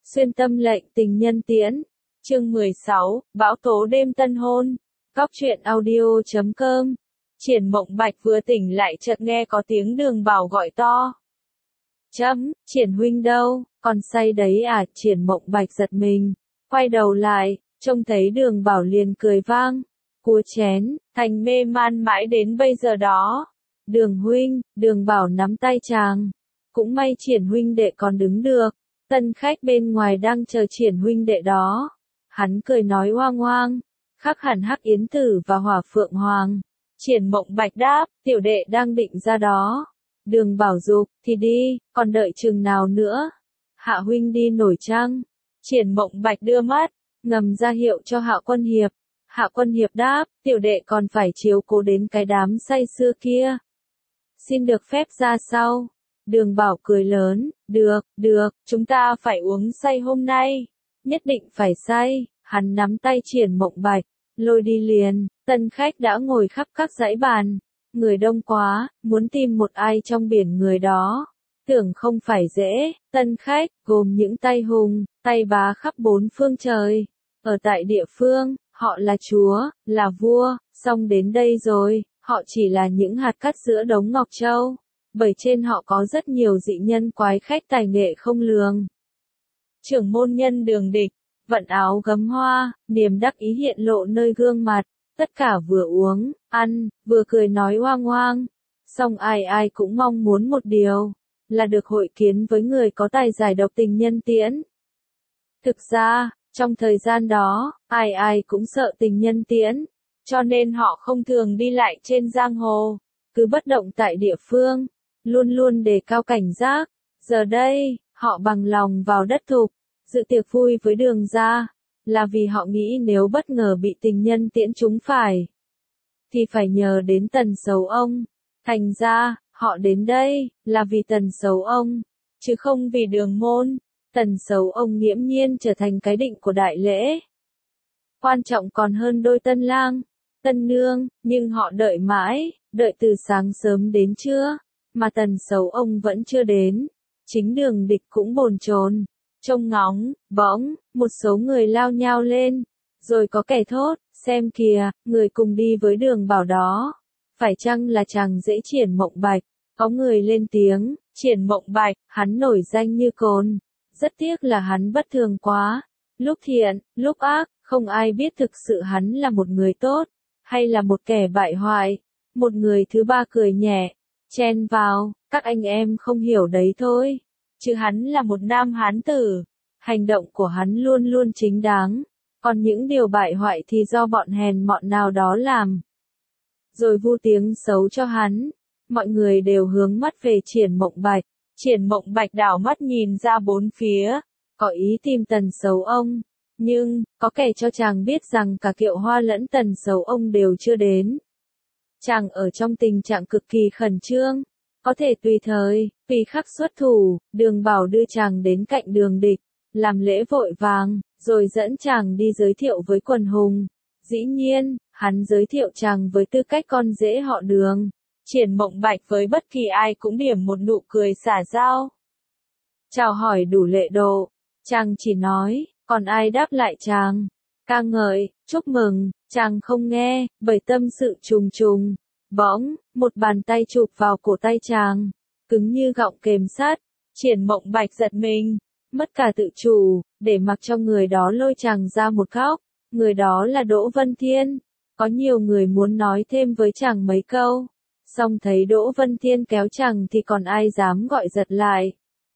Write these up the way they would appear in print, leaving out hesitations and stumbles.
Xuyên tâm lệnh tình nhân tiễn. Chương 16, bão tố đêm tân hôn. Góc truyện audio.com. Triển Mộng Bạch vừa tỉnh lại chợt nghe có tiếng Đường Bảo gọi to. Triển huynh đâu, còn say đấy à? Triển Mộng Bạch giật mình, quay đầu lại, trông thấy Đường Bảo liền cười vang. Cua chén, thành mê man mãi đến bây giờ đó. Đường huynh, Đường Bảo nắm tay chàng. Cũng may Triển huynh đệ còn đứng được. Tân khách bên ngoài đang chờ Triển huynh đệ đó. Hắn cười nói oang oang, khác hẳn Hắc Yến Tử và Hỏa Phượng Hoàng. Triển Mộng Bạch đáp, tiểu đệ đang định ra đó. Đường Bảo dục, thì đi, còn đợi chừng nào nữa? Hạ huynh đi nổi chăng? Triển Mộng Bạch đưa mắt, ngầm ra hiệu cho Hạ Quân Hiệp. Hạ Quân Hiệp đáp, tiểu đệ còn phải chiếu cố đến cái đám say xưa kia. Xin được phép ra sau. Đường Bảo cười lớn, được, chúng ta phải uống say hôm nay. Nhất định phải say. Hắn nắm tay Triển Mộng Bạch, lôi đi liền. Tân khách đã ngồi khắp các dãy bàn. Người đông quá, muốn tìm một ai trong biển người đó. Tưởng không phải dễ. Tân khách, gồm những tay hùng, tay bá khắp bốn phương trời. Ở tại địa phương, họ là chúa, là vua, xong đến đây rồi, họ chỉ là những hạt cát giữa đống ngọc châu. Bởi trên họ có rất nhiều dị nhân quái khách tài nghệ không lường. Trưởng môn nhân Đường Địch, vận áo gấm hoa, niềm đắc ý hiện lộ nơi gương mặt, tất cả vừa uống, ăn, vừa cười nói oang oang. Song ai cũng mong muốn một điều, là được hội kiến với người có tài giải độc tình nhân tiễn. Thực ra, trong thời gian đó, ai cũng sợ tình nhân tiễn, cho nên họ không thường đi lại trên giang hồ, cứ bất động tại địa phương, luôn luôn đề cao cảnh giác. Giờ đây, họ bằng lòng vào đất thục, dự tiệc vui với Đường gia, là vì họ nghĩ nếu bất ngờ bị tình nhân tiễn trúng phải, thì phải nhờ đến Tần Sấu ông. Thành ra, họ đến đây, là vì Tần Sấu ông, chứ không vì Đường môn. Tần Sấu ông nghiễm nhiên trở thành cái định của đại lễ. Quan trọng còn hơn đôi tân lang, tân nương, nhưng họ đợi mãi, đợi từ sáng sớm đến trưa, mà Tần Sấu ông vẫn chưa đến. Chính Đường Địch cũng bồn chồn, trông ngóng. Bỗng, một số người lao nhao lên, rồi có kẻ thốt, xem kìa, người cùng đi với Đường Bảo đó, phải chăng là chàng rể Triển Mộng Bạch? Có người lên tiếng, Triển Mộng Bạch, hắn nổi danh như cồn. Rất tiếc là hắn bất thường quá, lúc thiện, lúc ác, không ai biết thực sự hắn là một người tốt, hay là một kẻ bại hoại. Một người thứ ba cười nhẹ, chen vào, các anh em không hiểu đấy thôi, chứ hắn là một nam hán tử, hành động của hắn luôn luôn chính đáng, còn những điều bại hoại thì do bọn hèn mọn nào đó làm. Rồi vu tiếng xấu cho hắn, mọi người đều hướng mắt về Triển Mộng Bạch. Triển Mộng Bạch đảo mắt nhìn ra bốn phía, có ý tìm Tần Sấu ông, nhưng, có kẻ cho chàng biết rằng cả Kiệu Hoa lẫn Tần Sấu ông đều chưa đến. Chàng ở trong tình trạng cực kỳ khẩn trương, có thể tùy thời, tùy khắc xuất thủ. Đường Bảo đưa chàng đến cạnh Đường Địch, làm lễ vội vàng, rồi dẫn chàng đi giới thiệu với quần hùng. Dĩ nhiên, hắn giới thiệu chàng với tư cách con rể họ Đường. Triển Mộng Bạch với bất kỳ ai cũng điểm một nụ cười xả giao. Chào hỏi đủ lệ độ, chàng chỉ nói, còn ai đáp lại chàng? Ca ngợi, chúc mừng, chàng không nghe, bởi tâm sự trùng trùng. Bỗng, một bàn tay chụp vào cổ tay chàng, cứng như gọng kềm sắt. Triển Mộng Bạch giật mình, mất cả tự chủ, để mặc cho người đó lôi chàng ra một góc. Người đó là Đỗ Vân Thiên. Có nhiều người muốn nói thêm với chàng mấy câu, song thấy Đỗ Vân Thiên kéo chàng thì còn ai dám gọi giật lại.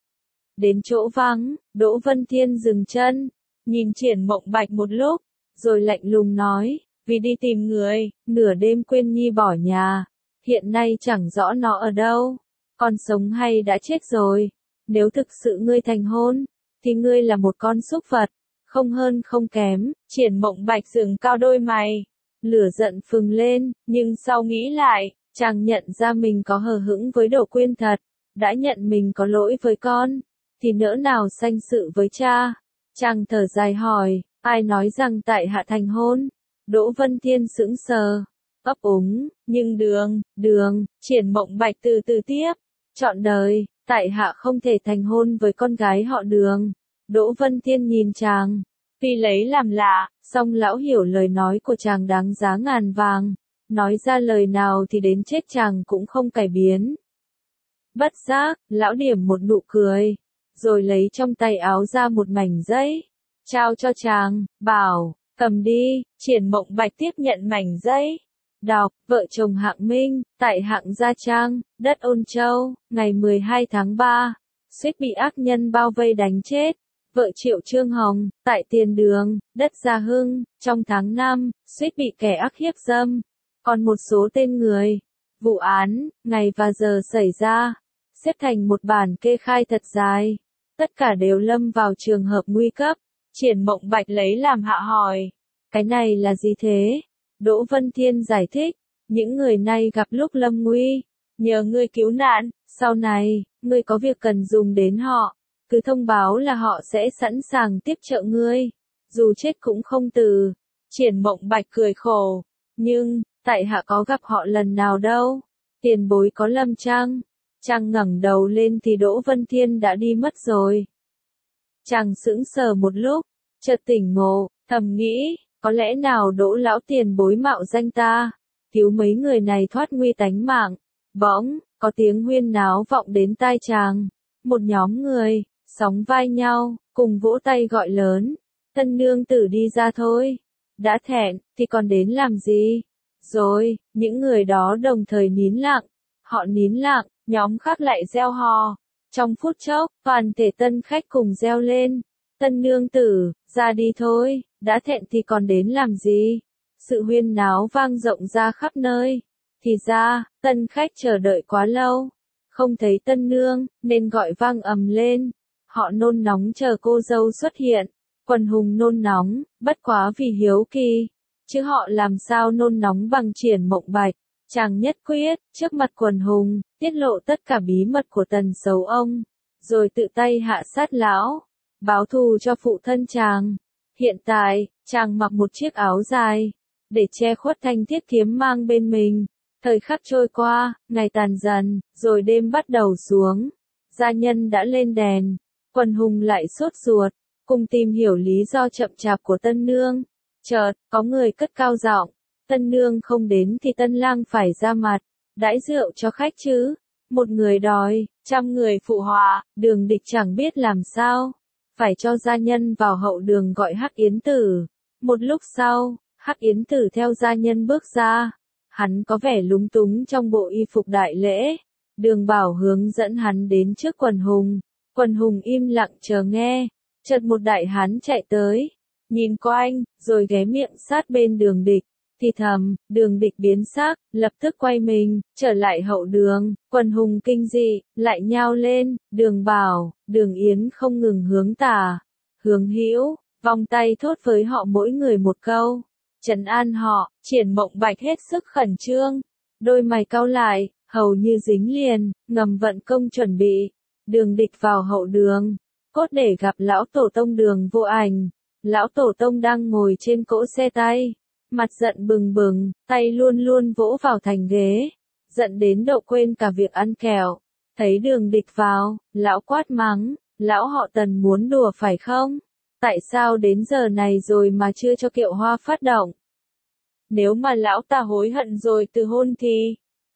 Đến chỗ vắng, Đỗ Vân Thiên dừng chân, nhìn Triển Mộng Bạch một lúc, rồi lạnh lùng nói, vì đi tìm người, nửa đêm quên nhi bỏ nhà, hiện nay chẳng rõ nó ở đâu, còn sống hay đã chết rồi. Nếu thực sự ngươi thành hôn, thì ngươi là một con súc vật, không hơn không kém. Triển Mộng Bạch dựng cao đôi mày, lửa giận phừng lên, nhưng sau nghĩ lại, chàng nhận ra mình có hờ hững với Đỗ Quyên thật, đã nhận mình có lỗi với con, thì nỡ nào sanh sự với cha. Chàng thở dài hỏi, ai nói rằng tại hạ thành hôn? Đỗ Vân Thiên sững sờ, ấp úng, nhưng Đường, Triển Mộng Bạch từ từ tiếp, trọn đời, tại hạ không thể thành hôn với con gái họ Đường. Đỗ Vân Thiên nhìn chàng, tuy lấy làm lạ, song lão hiểu lời nói của chàng đáng giá ngàn vàng, nói ra lời nào thì đến chết chàng cũng không cải biến. Bất giác, lão điểm một nụ cười, rồi lấy trong tay áo ra một mảnh giấy, trao cho chàng, bảo, cầm đi. Triển Mộng Bạch tiếp nhận mảnh giấy, đọc, vợ chồng Hạng Minh, tại Hạng Gia Trang, đất Ôn Châu, ngày 12 tháng 3, suýt bị ác nhân bao vây đánh chết. Vợ Triệu Trương Hồng, tại Tiền Đường, đất Gia Hưng, trong tháng 5, suýt bị kẻ ác hiếp dâm. Còn một số tên người, vụ án, ngày và giờ xảy ra, xếp thành một bản kê khai thật dài. Tất cả đều lâm vào trường hợp nguy cấp. Triển Mộng Bạch lấy làm hạ hỏi, cái này là gì thế? Đỗ Vân Thiên giải thích, những người này gặp lúc lâm nguy, nhờ ngươi cứu nạn, sau này, ngươi có việc cần dùng đến họ, cứ thông báo là họ sẽ sẵn sàng tiếp trợ ngươi, dù chết cũng không từ. Triển Mộng Bạch cười khổ, nhưng, tại hạ có gặp họ lần nào đâu, tiền bối có lâm chăng? Chàng ngẩng đầu lên thì Đỗ Vân Thiên đã đi mất rồi. Chàng sững sờ một lúc, chợt tỉnh ngộ, thầm nghĩ, có lẽ nào Đỗ lão tiền bối mạo danh ta, cứu mấy người này thoát nguy tánh mạng. Bỗng, có tiếng huyên náo vọng đến tai chàng. Một nhóm người, sóng vai nhau, cùng vỗ tay gọi lớn. Tân nương tử đi ra thôi. Đã thẹn, thì còn đến làm gì? Rồi, những người đó đồng thời nín lặng. Họ nín lặng, nhóm khác lại reo hò. Trong phút chốc, toàn thể tân khách cùng reo lên. Tân nương tử, ra đi thôi, đã thẹn thì còn đến làm gì? Sự huyên náo vang rộng ra khắp nơi. Thì ra, tân khách chờ đợi quá lâu. Không thấy tân nương, nên gọi vang ầm lên. Họ nôn nóng chờ cô dâu xuất hiện. Quần hùng nôn nóng, bất quá vì hiếu kỳ. Chứ họ làm sao nôn nóng bằng Triển Mộng Bạch. Chàng nhất quyết, trước mặt quần hùng, tiết lộ tất cả bí mật của Tần Sấu ông. Rồi tự tay hạ sát lão, báo thù cho phụ thân chàng. Hiện tại, chàng mặc một chiếc áo dài, để che khuất thanh thiết kiếm mang bên mình. Thời khắc trôi qua, ngày tàn dần, rồi đêm bắt đầu xuống. Gia nhân đã lên đèn, quần hùng lại sốt ruột, cùng tìm hiểu lý do chậm chạp của tân nương. Chợt, có người cất cao giọng, tân nương không đến thì tân lang phải ra mặt, đãi rượu cho khách chứ. Một người đòi, 100 người phụ họa, Đường Địch chẳng biết làm sao, phải cho gia nhân vào hậu đường gọi Hắc Yến Tử. Một lúc sau, Hắc Yến Tử theo gia nhân bước ra. Hắn có vẻ lúng túng trong bộ y phục đại lễ. Đường Bảo hướng dẫn hắn đến trước quần hùng. Quần hùng im lặng chờ nghe. Chợt một đại hán chạy tới, nhìn quanh, rồi ghé miệng sát bên Đường Địch. Thì thầm, Đường Địch biến sắc, lập tức quay mình, trở lại hậu đường. Quần hùng kinh dị, lại nhao lên. Đường Bảo, Đường Yến không ngừng hướng tả, hướng hữu, vòng tay thốt với họ mỗi người một câu. Trấn an họ. Triển Mộng Bạch hết sức khẩn trương, đôi mày cau lại, hầu như dính liền, ngầm vận công chuẩn bị. Đường Địch vào hậu đường, cốt để gặp lão tổ tông Đường Vô Ảnh. Lão tổ tông đang ngồi trên cỗ xe tay, mặt giận bừng bừng, tay luôn luôn vỗ vào thành ghế, giận đến độ quên cả việc ăn kẹo. Thấy Đường Địch vào, lão quát mắng, lão họ Tần muốn đùa phải không? Tại sao đến giờ này rồi mà chưa cho kiệu hoa phát động? Nếu mà lão ta hối hận rồi từ hôn thì...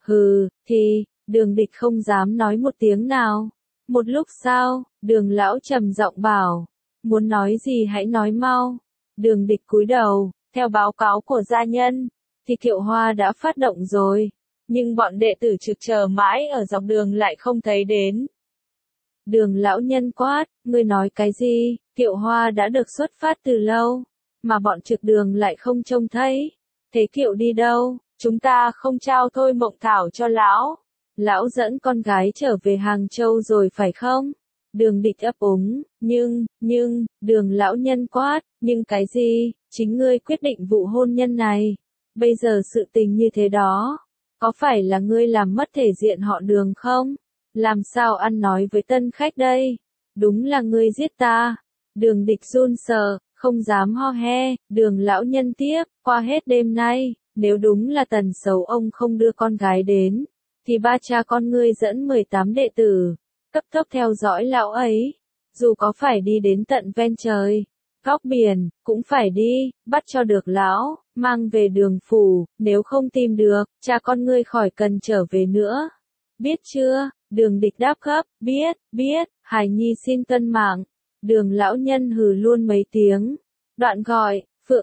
thì, Đường Địch không dám nói một tiếng nào. Một lúc sau, Đường lão trầm giọng bảo, muốn nói gì hãy nói mau. Đường Địch cúi đầu, theo báo cáo của gia nhân, thì kiệu hoa đã phát động rồi, nhưng bọn đệ tử trực chờ mãi ở dọc đường lại không thấy đến. Đường lão nhân quát, ngươi nói cái gì? Kiệu hoa đã được xuất phát từ lâu, mà bọn trực đường lại không trông thấy. Thế kiệu đi đâu? Chúng ta không trao Thôi Mộng Thảo cho lão. Lão dẫn con gái trở về Hàng Châu rồi phải không? Đường Địch ấp úng, nhưng, Đường lão nhân quát, nhưng cái gì? Chính ngươi quyết định vụ hôn nhân này. Bây giờ sự tình như thế đó, có phải là ngươi làm mất thể diện họ Đường không? Làm sao ăn nói với tân khách đây? Đúng là ngươi giết ta. Đường Địch run sợ, không dám ho he. Đường lão nhân tiếp, qua hết đêm nay, nếu đúng là Tần Sấu ông không đưa con gái đến, thì ba cha con ngươi dẫn 18 đệ tử, cấp tốc theo dõi lão ấy. dù có phải đi đến tận ven trời, góc biển, cũng phải đi, bắt cho được lão, mang về Đường phủ, nếu không tìm được, cha con ngươi khỏi cần trở về nữa. Biết chưa? Đường Địch đáp gấp, biết, hài nhi xin tuân mạng. Đường lão nhân hừ luôn mấy tiếng, đoạn gọi,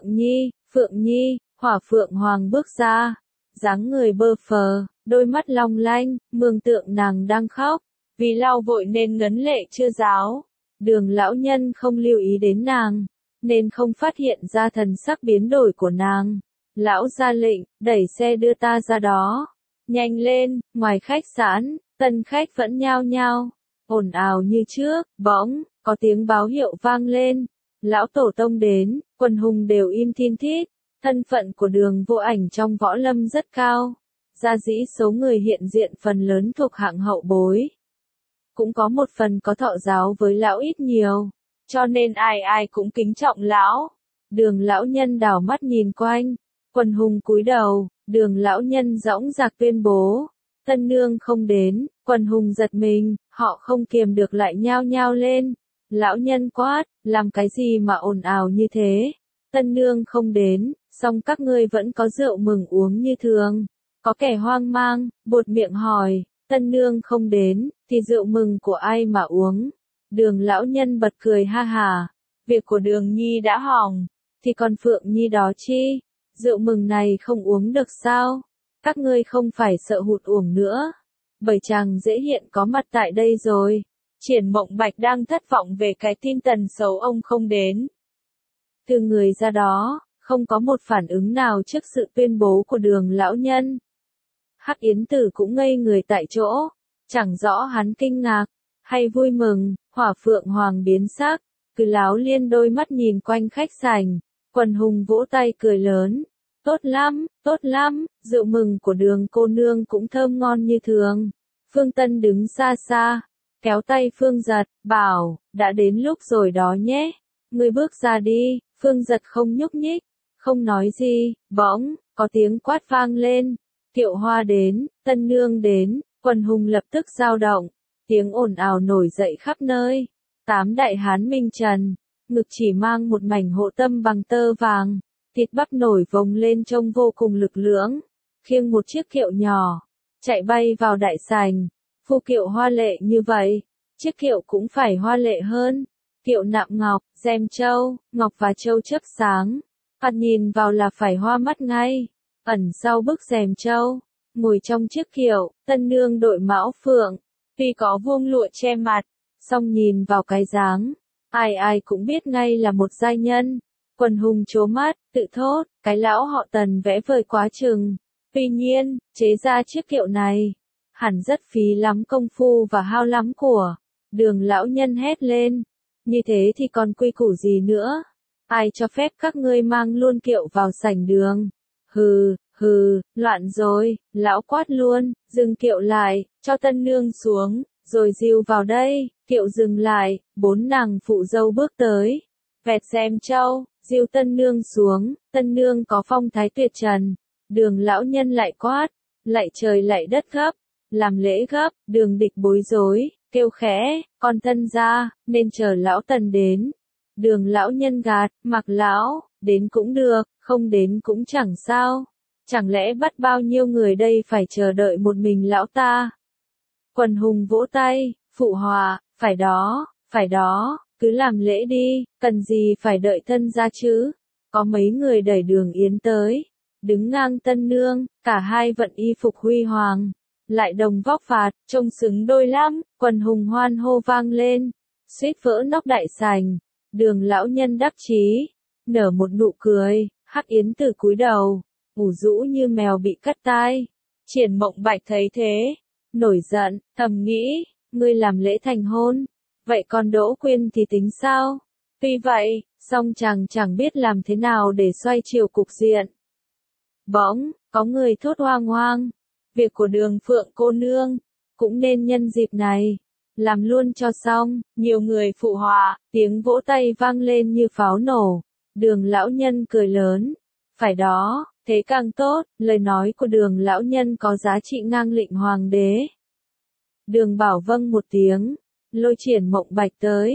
Phượng Nhi, Hỏa Phượng Hoàng bước ra, dáng người bơ phờ, đôi mắt long lanh, mường tượng nàng đang khóc, vì lau vội nên ngấn lệ chưa ráo. Đường lão nhân không lưu ý đến nàng, nên không phát hiện ra thần sắc biến đổi của nàng. Lão ra lệnh, đẩy xe đưa ta ra đó. Nhanh lên, ngoài khách sạn, tân khách vẫn nhao nhao, ồn ào như trước, bỗng, có tiếng báo hiệu vang lên. Lão tổ tông đến, quần hùng đều im thin thít. Thân phận của Đường Vô Ảnh trong võ lâm rất cao. Gia dĩ số người hiện diện phần lớn thuộc hạng hậu bối. Cũng có một phần có thọ giáo với lão ít nhiều, cho nên ai ai cũng kính trọng lão. Đường lão nhân đảo mắt nhìn quanh, quần hùng cúi đầu, Đường lão nhân dõng dạc tuyên bố, tân nương không đến, quần hùng giật mình, họ không kiềm được lại nhao nhao lên. Lão nhân quát, làm cái gì mà ồn ào như thế? Tân nương không đến, song các ngươi vẫn có rượu mừng uống như thường. Có kẻ hoang mang, buột miệng hỏi, tân nương không đến, thì rượu mừng của ai mà uống? Đường lão nhân bật cười ha hà, việc của Đường Nhi đã hỏng, thì còn Phượng Nhi đó chi? Rượu mừng này không uống được sao? Các ngươi không phải sợ hụt uổng nữa. Bởi chàng dễ hiện có mặt tại đây rồi. Triển Mộng Bạch đang thất vọng về cái tin tần xấu ông không đến. Từ người ra đó, không có một phản ứng nào trước sự tuyên bố của Đường lão nhân. Hắc Yến Tử cũng ngây người tại chỗ, chẳng rõ hắn kinh ngạc hay vui mừng. Hỏa Phượng Hoàng biến sắc, cứ láo liên đôi mắt nhìn quanh khách sảnh, quần hùng vỗ tay cười lớn. Tốt lắm, rượu mừng của Đường cô nương cũng thơm ngon như thường. Phương Tân đứng xa xa, kéo tay Phương Giật, bảo, đã đến lúc rồi đó nhé. Ngươi bước ra đi. Phương Giật không nhúc nhích, không nói gì. Bỗng, có tiếng quát vang lên. Kiệu hoa đến, tân nương đến, quần hùng lập tức dao động. Tiếng ồn ào nổi dậy khắp nơi. 8 đại hán minh trần, ngực chỉ mang một mảnh hộ tâm bằng tơ vàng, thịt bắp nổi vồng lên trông vô cùng lực lưỡng, khiêng một chiếc kiệu nhỏ, chạy bay vào đại sảnh. Phu kiệu hoa lệ như vậy, chiếc kiệu cũng phải hoa lệ hơn. Kiệu nạm ngọc, rèm châu, ngọc và châu chớp sáng, phạt nhìn vào là phải hoa mắt ngay. Ẩn sau bức rèm châu, ngồi trong chiếc kiệu, tân nương đội mão phượng, tuy có vuông lụa che mặt, song nhìn vào cái dáng, ai ai cũng biết ngay là một giai nhân. Quần hùng trố mắt, tự thốt, cái lão họ Tần vẽ vời quá chừng. Tuy nhiên, chế ra chiếc kiệu này, hẳn rất phí lắm công phu và hao lắm của. Đường lão nhân hét lên, như thế thì còn quy củ gì nữa? Ai cho phép các ngươi mang luôn kiệu vào sảnh đường? Hừ, loạn rồi. Lão quát luôn, dừng kiệu lại, cho tân nương xuống, rồi dìu vào đây. Kiệu dừng lại, 4 nàng phụ dâu bước tới, vẹt rèm châu, dìu tân nương xuống. Tân nương có phong thái tuyệt trần. Đường lão nhân lại quát, lạy trời lạy đất gấp, làm lễ gấp. Đường Địch bối rối, kêu khẽ, con tân gia, nên chờ lão Tần đến. Đường lão nhân gạt, mặc lão, đến cũng được, không đến cũng chẳng sao. Chẳng lẽ bắt bao nhiêu người đây phải chờ đợi một mình lão ta? Quần hùng vỗ tay, phụ họa, phải đó, cứ làm lễ đi, cần gì phải đợi tân gia chứ? Có mấy người đẩy Đường Yến tới, đứng ngang tân nương, cả hai vận y phục huy hoàng, lại đồng vóc phạt, trông xứng đôi lắm. Quần hùng hoan hô vang lên, suýt vỡ nóc đại sảnh. Đường lão nhân đắc chí, nở một nụ cười. Hắc Yến Tử cúi đầu, ủ rũ như mèo bị cắt tai. Triển Mộng Bạch thấy thế, nổi giận, thầm nghĩ, ngươi làm lễ thành hôn, vậy còn Đỗ Quyên thì tính sao? Tuy vậy, song chàng chẳng biết làm thế nào để xoay chiều cục diện. Bỗng, có người thốt hoang hoang, việc của Đường Phượng cô nương, cũng nên nhân dịp này, làm luôn cho xong. Nhiều người phụ họa, tiếng vỗ tay vang lên như pháo nổ. Đường lão nhân cười lớn, phải đó, thế càng tốt. Lời nói của Đường lão nhân có giá trị ngang lệnh hoàng đế. Đường Bảo vâng một tiếng, lôi Triển Mộng Bạch tới,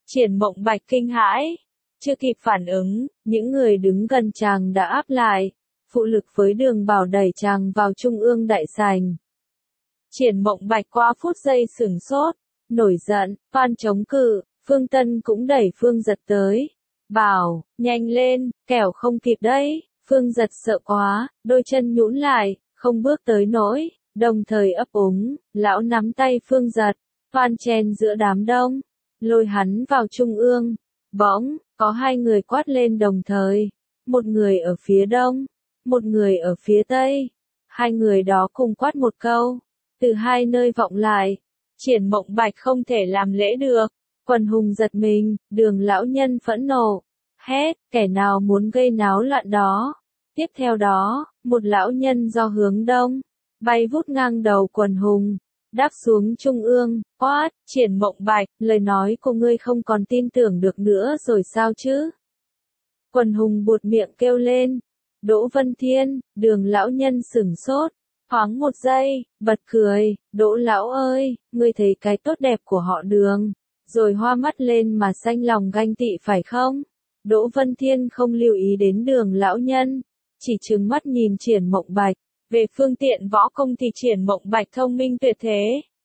Triển Mộng Bạch kinh hãi, chưa kịp phản ứng, những người đứng gần chàng đã áp lại, phụ lực với Đường Bảo đẩy chàng vào trung ương đại sảnh. Triển Mộng Bạch qua phút giây sửng sốt, nổi giận, toan chống cự, Phương Tân cũng đẩy Phương Giật tới. Bảo, nhanh lên, kẻo không kịp đấy. Phương Giật sợ quá, đôi chân nhũn lại, không bước tới nỗi, đồng thời ấp úng, lão nắm tay Phương Giật, toan chen giữa đám đông, lôi hắn vào trung ương. Bỗng, có hai người quát lên đồng thời, một người ở phía đông, một người ở phía tây. Hai người đó cùng quát một câu, từ hai nơi vọng lại. Triển Mộng Bạch không thể làm lễ được. Quần hùng giật mình, Đường lão nhân phẫn nộ, hét, kẻ nào muốn gây náo loạn đó. Tiếp theo đó, một lão nhân do hướng đông, bay vút ngang đầu quần hùng, đáp xuống trung ương, quát, Triển Mộng Bạch, lời nói của ngươi không còn tin tưởng được nữa rồi sao chứ? Quần hùng buột miệng kêu lên. Đỗ Vân Thiên, Đường lão nhân sửng sốt, thoáng một giây, bật cười, Đỗ lão ơi, ngươi thấy cái tốt đẹp của họ Đường, rồi hoa mắt lên mà xanh lòng ganh tị phải không? Đỗ Vân Thiên không lưu ý đến Đường lão nhân, chỉ trừng mắt nhìn Triển Mộng Bạch. Về phương tiện võ công thì Triển Mộng Bạch thông minh tuyệt thế.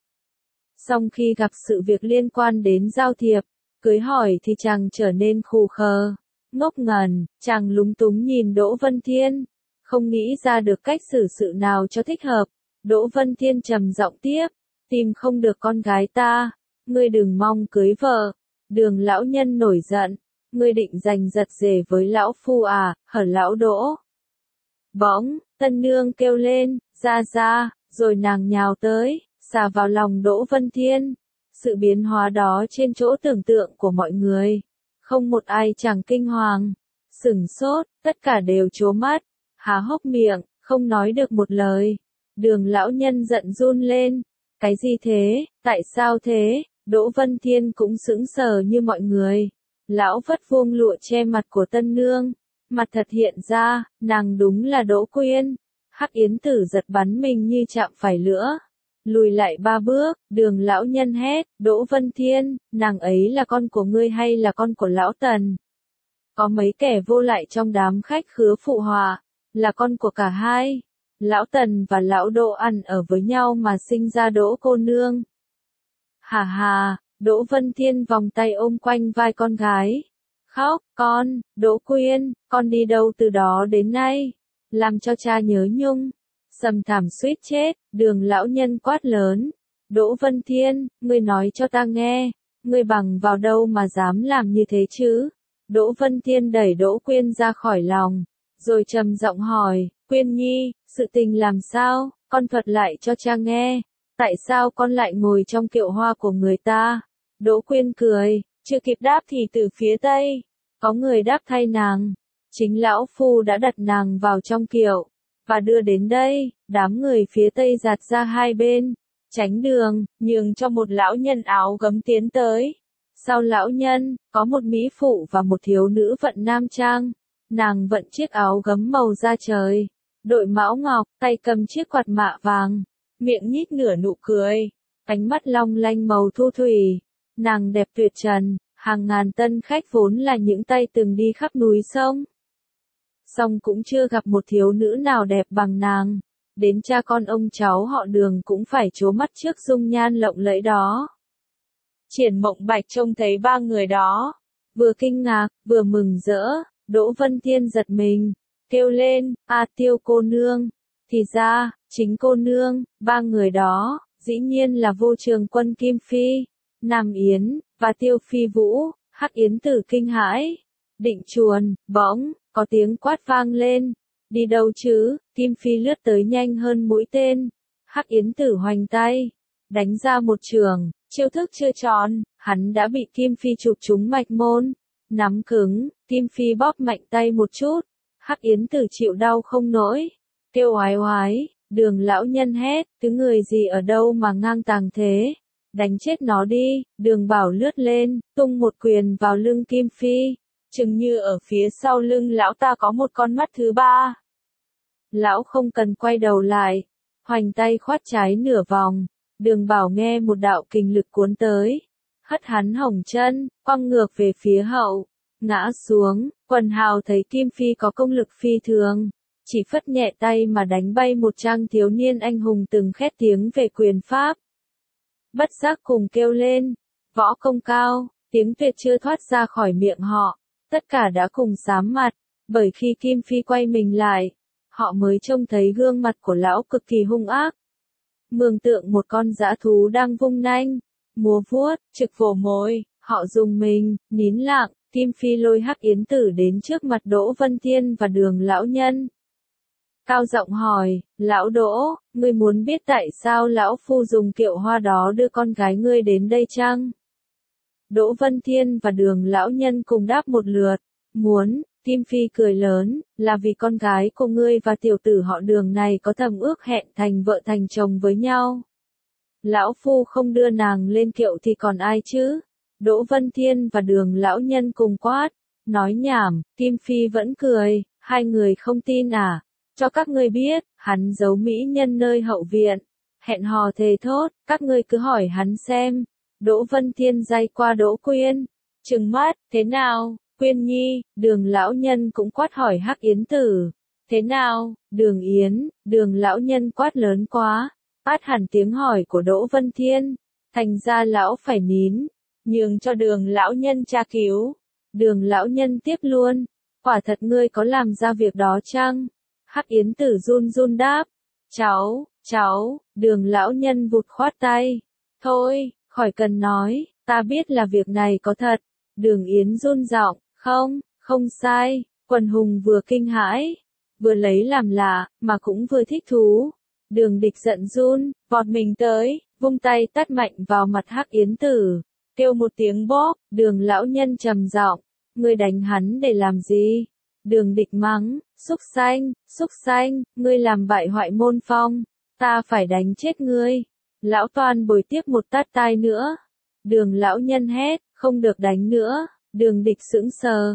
Song khi gặp sự việc liên quan đến giao thiệp, cưới hỏi thì chàng trở nên khù khờ, ngốc nghần, chàng lúng túng nhìn Đỗ Vân Thiên, không nghĩ ra được cách xử sự nào cho thích hợp. Đỗ Vân Thiên trầm giọng tiếp, tìm không được con gái ta, ngươi đừng mong cưới vợ. Đường lão nhân nổi giận, ngươi định giành giật rể với lão phu à, hở lão Đỗ. Bỗng, tân nương kêu lên, ra ra, rồi nàng nhào tới, xà vào lòng Đỗ Vân Thiên. Sự biến hóa đó trên chỗ tưởng tượng của mọi người, không một ai chẳng kinh hoàng, sửng sốt, tất cả đều trố mắt, há hốc miệng, không nói được một lời. Đường lão nhân giận run lên, cái gì thế, tại sao thế? Đỗ Vân Thiên cũng sững sờ như mọi người. Lão vất vuông lụa che mặt của tân nương, mặt thật hiện ra, nàng đúng là Đỗ Quyên. Hắc Yến Tử giật bắn mình như chạm phải lửa, lùi lại 3 bước. Đường lão nhân hét, Đỗ Vân Thiên, nàng ấy là con của ngươi hay là con của lão Tần? Có mấy kẻ vô lại trong đám khách khứa phụ họa, là con của cả hai. Lão Tần và lão Đỗ ăn ở với nhau mà sinh ra Đỗ cô nương. Hà hà, Đỗ Vân Thiên vòng tay ôm quanh vai con gái, khóc, con, Đỗ Quyên, con đi đâu từ đó đến nay, làm cho cha nhớ nhung. Sầm thảm suýt chết, Đường lão nhân quát lớn, Đỗ Vân Thiên, ngươi nói cho ta nghe, ngươi bằng vào đâu mà dám làm như thế chứ? Đỗ Vân Thiên đẩy Đỗ Quyên ra khỏi lòng, rồi trầm giọng hỏi, Quyên Nhi, sự tình làm sao, con thuật lại cho cha nghe, tại sao con lại ngồi trong kiệu hoa của người ta? Đỗ Quyên cười, chưa kịp đáp thì từ phía tây, có người đáp thay nàng, chính lão phu đã đặt nàng vào trong kiệu, và đưa đến đây. Đám người phía tây giạt ra hai bên, tránh đường, nhường cho một lão nhân áo gấm tiến tới. Sau lão nhân, có một mỹ phụ và một thiếu nữ vận nam trang, nàng vận chiếc áo gấm màu da trời, đội mão ngọc, tay cầm chiếc quạt mạ vàng, miệng nhích nửa nụ cười, ánh mắt long lanh màu thu thủy. Nàng đẹp tuyệt trần, hàng ngàn tân khách vốn là những tay từng đi khắp núi sông. Song cũng chưa gặp một thiếu nữ nào đẹp bằng nàng, đến cha con ông cháu họ Đường cũng phải trố mắt trước dung nhan lộng lẫy đó. Triển Mộng Bạch trông thấy 3 người đó, vừa kinh ngạc, vừa mừng rỡ. Đỗ Vân Thiên giật mình, kêu lên, Tiêu cô nương, thì ra, chính cô nương. 3 người đó, dĩ nhiên là Vô Trường Quân Kim Phi, Nam Yến, và Tiêu Phi Vũ. Hắc Yến Tử kinh hãi, định chuồn, bỗng, có tiếng quát vang lên, đi đâu chứ? Kim Phi lướt tới nhanh hơn mũi tên, Hắc Yến Tử hoành tay, đánh ra một chưởng, chiêu thức chưa tròn, hắn đã bị Kim Phi chụp trúng mạch môn, nắm cứng. Kim Phi bóp mạnh tay một chút, Hắc Yến Tử chịu đau không nổi, kêu oái oái. Đường lão nhân hét, thứ người gì ở đâu mà ngang tàng thế, đánh chết nó đi. Đường Bảo lướt lên, tung một quyền vào lưng Kim Phi, chừng như ở phía sau lưng lão ta có một con mắt thứ ba. Lão không cần quay đầu lại, hoành tay khoát trái nửa vòng. Đường Bảo nghe một đạo kình lực cuốn tới, hất hắn hồng chân, quăng ngược về phía hậu, ngã xuống. Quần hào thấy Kim Phi có công lực phi thường, chỉ phất nhẹ tay mà đánh bay một trang thiếu niên anh hùng từng khét tiếng về quyền pháp. Bất giác cùng kêu lên, võ công cao, tiếng tuyệt chưa thoát ra khỏi miệng họ, tất cả đã cùng sám mặt, bởi khi Kim Phi quay mình lại, họ mới trông thấy gương mặt của lão cực kỳ hung ác. Mường tượng một con dã thú đang vung nanh, múa vuốt, trực vồ mồi, họ dùng mình, nín lặng. Kim Phi lôi Hắc Yến Tử đến trước mặt Đỗ Vân Thiên và Đường lão nhân. Cao giọng hỏi, lão Đỗ, ngươi muốn biết tại sao lão phu dùng kiệu hoa đó đưa con gái ngươi đến đây chăng? Đỗ Vân Thiên và Đường lão nhân cùng đáp một lượt, muốn. Kim Phi cười lớn, là vì con gái của ngươi và tiểu tử họ Đường này có thầm ước hẹn thành vợ thành chồng với nhau. Lão phu không đưa nàng lên kiệu thì còn ai chứ? Đỗ Vân Thiên và Đường lão nhân cùng quát, nói nhảm. Kim Phi vẫn cười, hai người không tin à? Cho các ngươi biết, hắn giấu mỹ nhân nơi hậu viện, hẹn hò thề thốt, các ngươi cứ hỏi hắn xem. Đỗ Vân Thiên day qua Đỗ Quyên, trừng mắt, thế nào, Quyên nhi? Đường lão nhân cũng quát hỏi Hắc Yến Tử, thế nào, Đường Yến? Đường lão nhân quát lớn quá, át hẳn tiếng hỏi của Đỗ Vân Thiên, thành ra lão phải nín, nhường cho Đường lão nhân tra cứu. Đường lão nhân tiếp luôn, quả thật ngươi có làm ra việc đó chăng? Hắc Yến Tử run run đáp, cháu. Đường lão nhân vụt khoát tay, thôi, khỏi cần nói, ta biết là việc này có thật. Đường Yến run giọng, không sai. Quần hùng vừa kinh hãi, vừa lấy làm lạ, mà cũng vừa thích thú. Đường Địch giận run, vọt mình tới, vung tay tát mạnh vào mặt Hắc Yến Tử, kêu một tiếng bóp. Đường lão nhân trầm giọng, ngươi đánh hắn để làm gì? Đường Địch mắng, xúc xanh, ngươi làm bại hoại môn phong, ta phải đánh chết ngươi. Lão toan bồi tiếp một tát tai nữa. Đường lão nhân hét, không được đánh nữa. Đường Địch sững sờ,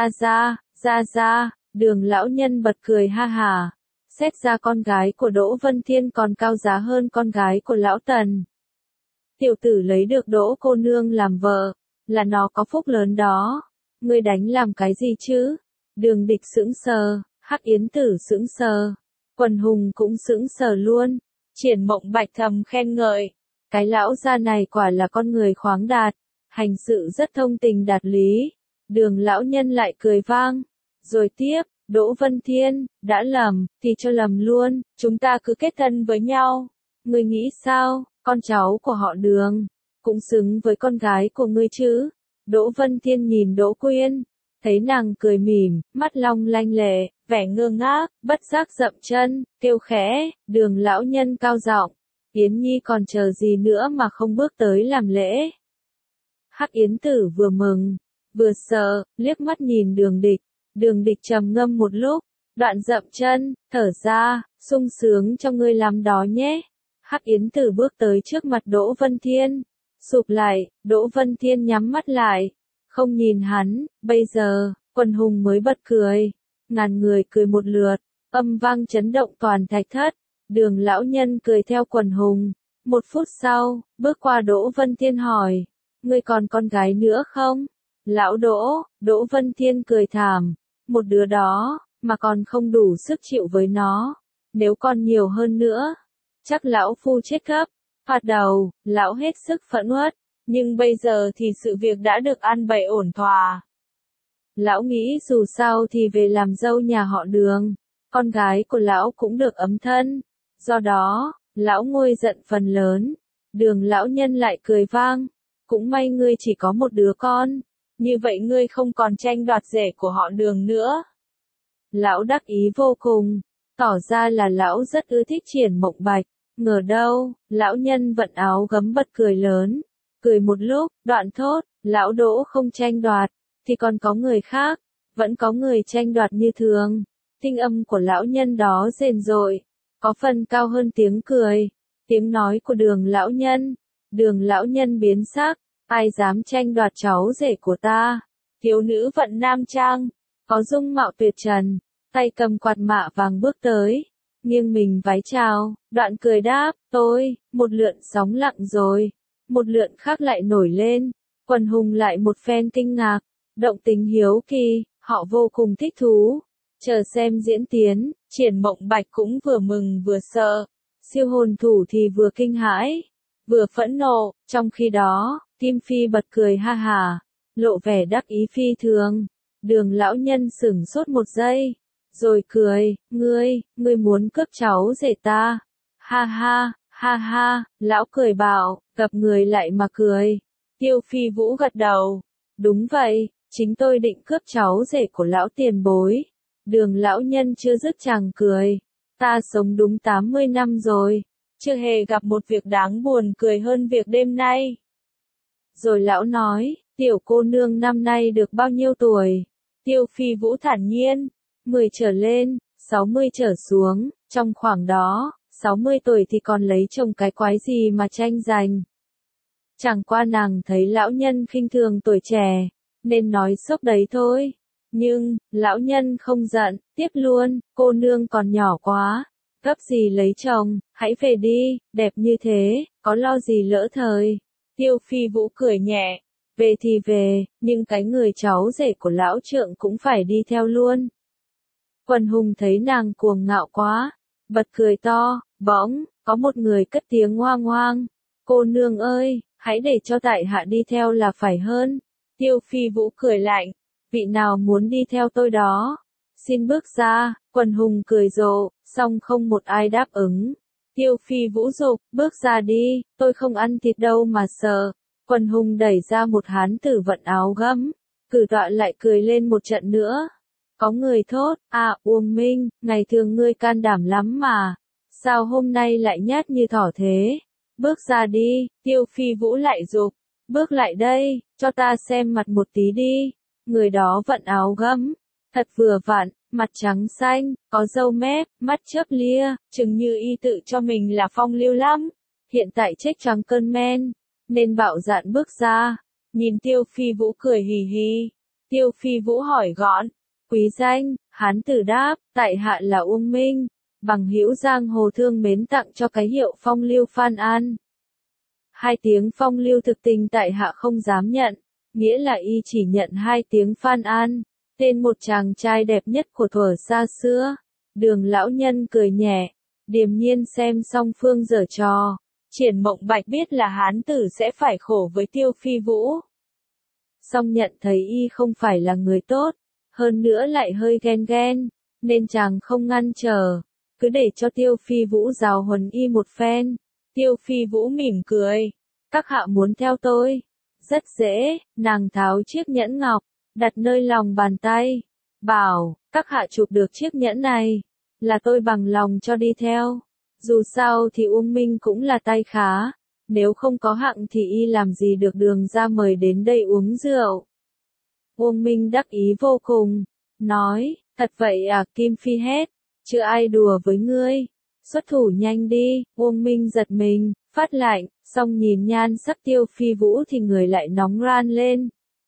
ra. Đường lão nhân bật cười ha hà. Xét ra con gái của Đỗ Vân Thiên còn cao giá hơn con gái của lão Tần. Tiểu tử lấy được Đỗ cô nương làm vợ, là nó có phúc lớn đó. Ngươi đánh làm cái gì chứ? Đường Địch sững sờ, Hắc Yến Tử sững sờ, quần hùng cũng sững sờ luôn. Triển Mộng Bạch thầm khen ngợi, cái lão gia này quả là con người khoáng đạt, hành sự rất thông tình đạt lý. Đường lão nhân lại cười vang, rồi tiếp, Đỗ Vân Thiên, đã lầm, thì cho lầm luôn, chúng ta cứ kết thân với nhau. Ngươi nghĩ sao, con cháu của họ Đường, cũng xứng với con gái của ngươi chứ? Đỗ Vân Thiên nhìn Đỗ Quyên, thấy nàng cười mỉm, mắt long lanh lệ, vẻ ngơ ngác, bất giác dậm chân, kêu khẽ. Đường lão nhân cao giọng, Yến Nhi còn chờ gì nữa mà không bước tới làm lễ? Hắc Yến Tử vừa mừng, vừa sợ, liếc mắt nhìn Đường Địch. Đường Địch trầm ngâm một lúc, đoạn dậm chân, thở ra, sung sướng cho ngươi lắm đó nhé. Hắc Yến Tử bước tới trước mặt Đỗ Vân Thiên, sụp lại. Đỗ Vân Thiên nhắm mắt lại, không nhìn hắn. Bây giờ, quần hùng mới bật cười, ngàn người cười một lượt, âm vang chấn động toàn thạch thất. Đường lão nhân cười theo quần hùng. Một phút sau, bước qua Đỗ Vân Thiên hỏi, ngươi còn con gái nữa không? Lão Đỗ. Đỗ Vân Thiên cười thảm, một đứa đó, mà còn không đủ sức chịu với nó. Nếu còn nhiều hơn nữa, chắc lão phu chết gấp. Phạt đầu, lão hết sức phẫn uất, nhưng bây giờ thì sự việc đã được an bày ổn thỏa. Lão nghĩ dù sao thì về làm dâu nhà họ Đường, con gái của lão cũng được ấm thân. Do đó, lão nguôi giận phần lớn. Đường lão nhân lại cười vang, cũng may ngươi chỉ có một đứa con, như vậy ngươi không còn tranh đoạt rể của họ Đường nữa. Lão đắc ý vô cùng, tỏ ra là lão rất ưa thích Triển Mộng Bạch. Ngờ đâu, lão nhân vận áo gấm bật cười lớn, cười một lúc, đoạn thốt, lão Đỗ không tranh đoạt, thì còn có người khác, vẫn có người tranh đoạt như thường. Thanh âm của lão nhân đó rền rội, có phần cao hơn tiếng cười, tiếng nói của Đường lão nhân. Đường lão nhân biến sắc, ai dám tranh đoạt cháu rể của ta? Thiếu nữ vận nam trang, có dung mạo tuyệt trần, tay cầm quạt mạ vàng bước tới, nghiêng mình vái chào, đoạn cười đáp, tôi. Một lượn sóng lặng rồi, một lượn khác lại nổi lên, Quần hùng lại một phen kinh ngạc, động tình hiếu kỳ, họ vô cùng thích thú. Chờ xem diễn tiến, Triển Mộng Bạch cũng vừa mừng vừa sợ, siêu hồn thủ thì vừa kinh hãi, vừa phẫn nộ, trong khi đó, Kim Phi bật cười ha hà, lộ vẻ đắc ý phi thường. Đường lão nhân sửng sốt một giây, rồi cười, ngươi muốn cướp cháu rể ta. Ha ha, lão cười bảo, gặp người lại mà cười. Tiêu Phi Vũ gật đầu, đúng vậy, chính tôi định cướp cháu rể của lão tiền bối. Đường lão nhân chưa dứt chàng cười, ta sống đúng 80 năm rồi, chưa hề gặp một việc đáng buồn cười hơn việc đêm nay. Rồi lão nói, tiểu cô nương năm nay được bao nhiêu tuổi? Tiêu Phi Vũ thản nhiên, 10 trở lên, 60 trở xuống, trong khoảng đó, 60 tuổi thì còn lấy chồng cái quái gì mà tranh giành. Chẳng qua nàng thấy lão nhân khinh thường tuổi trẻ, nên nói sốc đấy thôi. Nhưng, lão nhân không giận, tiếp luôn, cô nương còn nhỏ quá, gấp gì lấy chồng, hãy về đi, đẹp như thế, có lo gì lỡ thời. Tiêu Phi Vũ cười nhẹ, về thì về, nhưng cái người cháu rể của lão trượng cũng phải đi theo luôn. Quần hùng thấy nàng cuồng ngạo quá, bật cười to, bỗng, có một người cất tiếng hoang hoang, cô nương ơi, hãy để cho tại hạ đi theo là phải hơn. Tiêu Phi Vũ cười lạnh, vị nào muốn đi theo tôi đó, xin bước ra. Quần hùng cười rộ, song không một ai đáp ứng. Tiêu Phi Vũ dục, bước ra đi, tôi không ăn thịt đâu mà sợ. Quần hùng đẩy ra một hán tử vận áo gấm, cử tọa lại cười lên một trận nữa. Có người thốt, Uông Minh, ngày thường ngươi can đảm lắm mà, sao hôm nay lại nhát như thỏ thế? Bước ra đi. Tiêu Phi Vũ lại dục, bước lại đây, cho ta xem mặt một tí đi. Người đó vận áo gấm, thật vừa vặn, mặt trắng xanh, có râu mép, mắt chớp lia, chừng như y tự cho mình là phong lưu lắm. Hiện tại chết trắng cơn men, nên bạo dạn bước ra, nhìn Tiêu Phi Vũ cười hì hì. Tiêu Phi Vũ hỏi gọn, quý danh, hán tử đáp, tại hạ là Uông Minh, bằng hữu giang hồ thương mến tặng cho cái hiệu phong lưu Phan An. Hai tiếng phong lưu thực tình tại hạ không dám nhận, nghĩa là y chỉ nhận hai tiếng Phan An, tên một chàng trai đẹp nhất của thuở xa xưa. Đường lão nhân cười nhẹ, điềm nhiên xem song phương giở trò. Triển Mộng Bạch biết là hán tử sẽ phải khổ với Tiêu Phi Vũ, song nhận thấy y không phải là người tốt, hơn nữa lại hơi ghen, nên chàng không ngăn trở, cứ để cho Tiêu Phi Vũ giáo huấn y một phen. Tiêu Phi Vũ mỉm cười, các hạ muốn theo tôi? Rất dễ, nàng tháo chiếc nhẫn ngọc, đặt nơi lòng bàn tay, bảo, các hạ chụp được chiếc nhẫn này, là tôi bằng lòng cho đi theo. Dù sao thì Uông Minh cũng là tay khá, nếu không có hạng thì y làm gì được đường ra mời đến đây uống rượu. Uông Minh đắc ý vô cùng, nói, thật vậy à? Kim Phi hét, chưa ai đùa với ngươi, xuất thủ nhanh đi. Uông Minh giật mình, phát lạnh, song nhìn nhan sắc Tiêu Phi Vũ thì người lại nóng ran lên.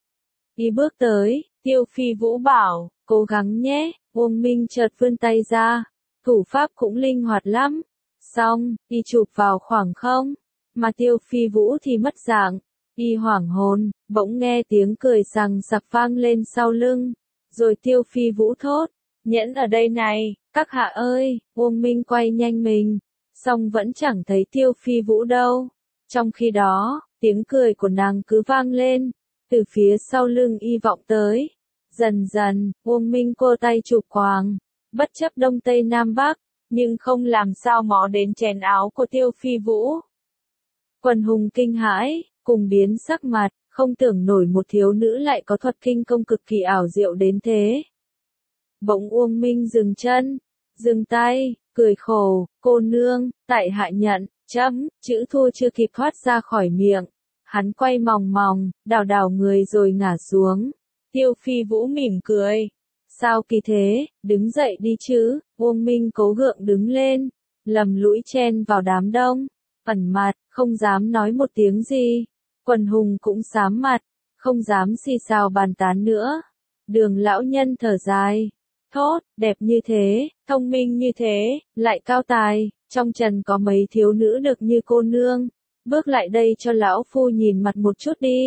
Y bước tới, Tiêu Phi Vũ bảo, cố gắng nhé. Uông Minh chợt vươn tay ra, thủ pháp cũng linh hoạt lắm. Xong, y chụp vào khoảng không, mà Tiêu Phi Vũ thì mất dạng. Y hoảng hồn, bỗng nghe tiếng cười sằng sặc vang lên sau lưng. Rồi Tiêu Phi Vũ thốt, nhẫn ở đây này, các hạ ơi. Uông Minh quay nhanh mình, song vẫn chẳng thấy Tiêu Phi Vũ đâu. Trong khi đó, tiếng cười của nàng cứ vang lên, từ phía sau lưng y vọng tới. Dần dần, Uông Minh cô tay chụp quàng, bất chấp đông tây nam bắc, nhưng không làm sao mò đến chèn áo của Tiêu Phi Vũ. Quần hùng kinh hãi, cùng biến sắc mặt, không tưởng nổi một thiếu nữ lại có thuật kinh công cực kỳ ảo diệu đến thế. Bỗng Uông Minh dừng chân, dừng tay, cười khổ, cô nương, tại hạ nhận, chữ thua chưa kịp thoát ra khỏi miệng. Hắn quay mòng mòng, đảo người rồi ngả xuống. Tiêu Phi Vũ mỉm cười. Sao kỳ thế, đứng dậy đi chứ. Uông Minh cố gượng đứng lên, lầm lũi chen vào đám đông, ẩn mặt, không dám nói một tiếng gì. Quần hùng cũng xám mặt, không dám xì xào bàn tán nữa. Đường lão nhân thở dài, thốt, đẹp như thế, thông minh như thế, lại cao tài, trong trần có mấy thiếu nữ được như cô nương. Bước lại đây cho lão phu nhìn mặt một chút đi.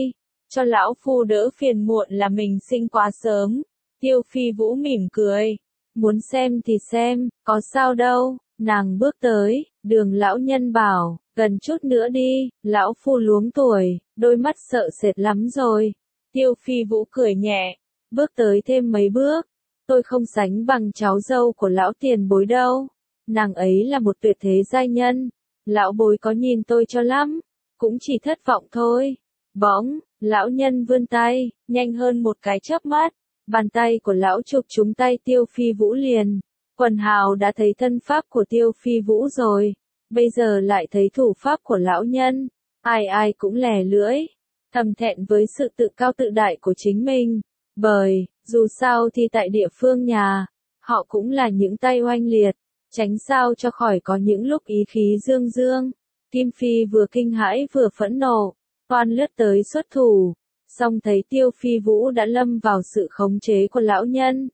cho lão phu đỡ phiền muộn là mình sinh quá sớm. Tiêu Phi Vũ mỉm cười. Muốn xem thì xem, có sao đâu. Nàng bước tới, Đường lão nhân bảo, gần chút nữa đi, lão phu luống tuổi, đôi mắt sợ sệt lắm rồi. Tiêu Phi Vũ cười nhẹ, bước tới thêm mấy bước. Tôi không sánh bằng cháu dâu của lão tiền bối đâu. Nàng ấy là một tuyệt thế giai nhân. Lão bối có nhìn tôi cho lắm, cũng chỉ thất vọng thôi. Bỗng, lão nhân vươn tay, nhanh hơn một cái chớp mắt. Bàn tay của lão chụp trúng tay Tiêu Phi Vũ liền. Quần hào đã thấy thân pháp của Tiêu Phi Vũ rồi, bây giờ lại thấy thủ pháp của lão nhân. Ai ai cũng lè lưỡi, thầm thẹn với sự tự cao tự đại của chính mình. Bởi, dù sao thì tại địa phương nhà, họ cũng là những tay oanh liệt, tránh sao cho khỏi có những lúc ý khí dương dương. Kim Phi vừa kinh hãi vừa phẫn nộ, toan lướt tới xuất thủ, song thấy Tiêu Phi Vũ đã lâm vào sự khống chế của lão nhân.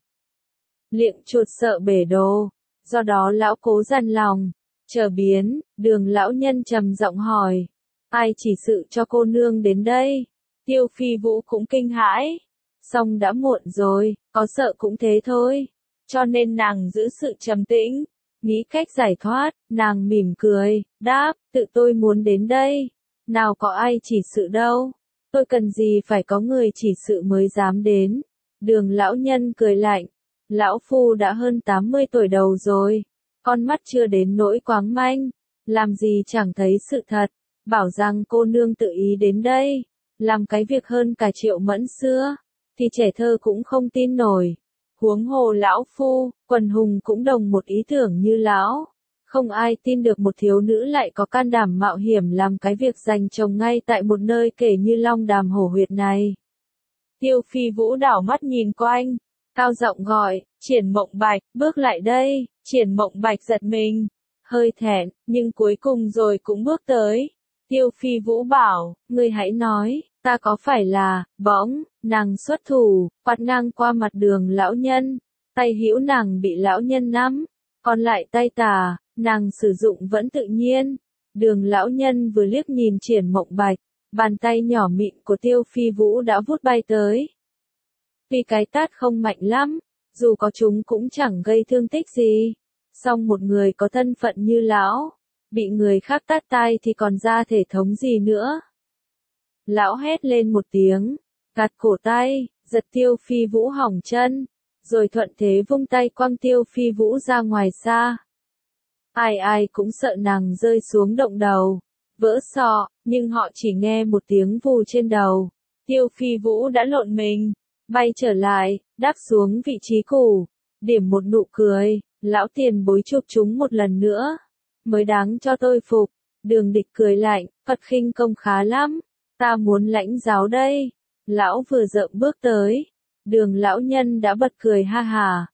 Liệng chuột sợ bể đồ, do đó lão cố dằn lòng, chờ biến. Đường lão nhân trầm giọng hỏi, ai chỉ sự cho cô nương đến đây? Tiêu Phi Vũ cũng kinh hãi, song đã muộn rồi, có sợ cũng thế thôi, cho nên nàng giữ sự trầm tĩnh, nghĩ cách giải thoát. Nàng mỉm cười, đáp, tự tôi muốn đến đây, nào có ai chỉ sự đâu, tôi cần gì phải có người chỉ sự mới dám đến. Đường lão nhân cười lạnh, lão phu đã hơn 80 tuổi đầu rồi, con mắt chưa đến nỗi quáng manh, làm gì chẳng thấy sự thật. Bảo rằng cô nương tự ý đến đây, làm cái việc hơn cả Triệu Mẫn xưa, thì trẻ thơ cũng không tin nổi. Huống hồ lão phu, quần hùng cũng đồng một ý tưởng như lão. Không ai tin được một thiếu nữ lại có can đảm mạo hiểm làm cái việc giành chồng ngay tại một nơi kể như Long Đàm Hổ Huyệt này. Tiêu Phi Vũ đảo mắt nhìn quanh, cao giọng gọi, Triển Mộng Bạch, bước lại đây. Triển Mộng Bạch giật mình, hơi thẹn, nhưng cuối cùng rồi cũng bước tới. Tiêu Phi Vũ bảo, ngươi hãy nói, ta có phải là, bỗng, nàng xuất thủ, quạt ngang qua mặt đường lão nhân, tay hữu nàng bị lão nhân nắm, còn lại tay tả, nàng sử dụng vẫn tự nhiên. Đường lão nhân vừa liếc nhìn Triển Mộng Bạch, bàn tay nhỏ mịn của Tiêu Phi Vũ đã vút bay tới. Tuy cái tát không mạnh lắm, dù có chúng cũng chẳng gây thương tích gì, song một người có thân phận như lão, bị người khác tát tai thì còn ra thể thống gì nữa. Lão hét lên một tiếng, gạt cổ tay, giật Tiêu Phi Vũ hỏng chân, rồi thuận thế vung tay quăng Tiêu Phi Vũ ra ngoài xa. Ai ai cũng sợ nàng rơi xuống động đầu, vỡ sọ, nhưng họ chỉ nghe một tiếng vù trên đầu. Tiêu Phi Vũ đã lộn mình, bay trở lại, đáp xuống vị trí cũ, điểm một nụ cười, lão tiền bối chụp chúng một lần nữa, mới đáng cho tôi phục. Đường Địch cười lạnh, Phật khinh công khá lắm, ta muốn lãnh giáo đây. Lão vừa dậm bước tới, đường lão nhân đã bật cười ha hà.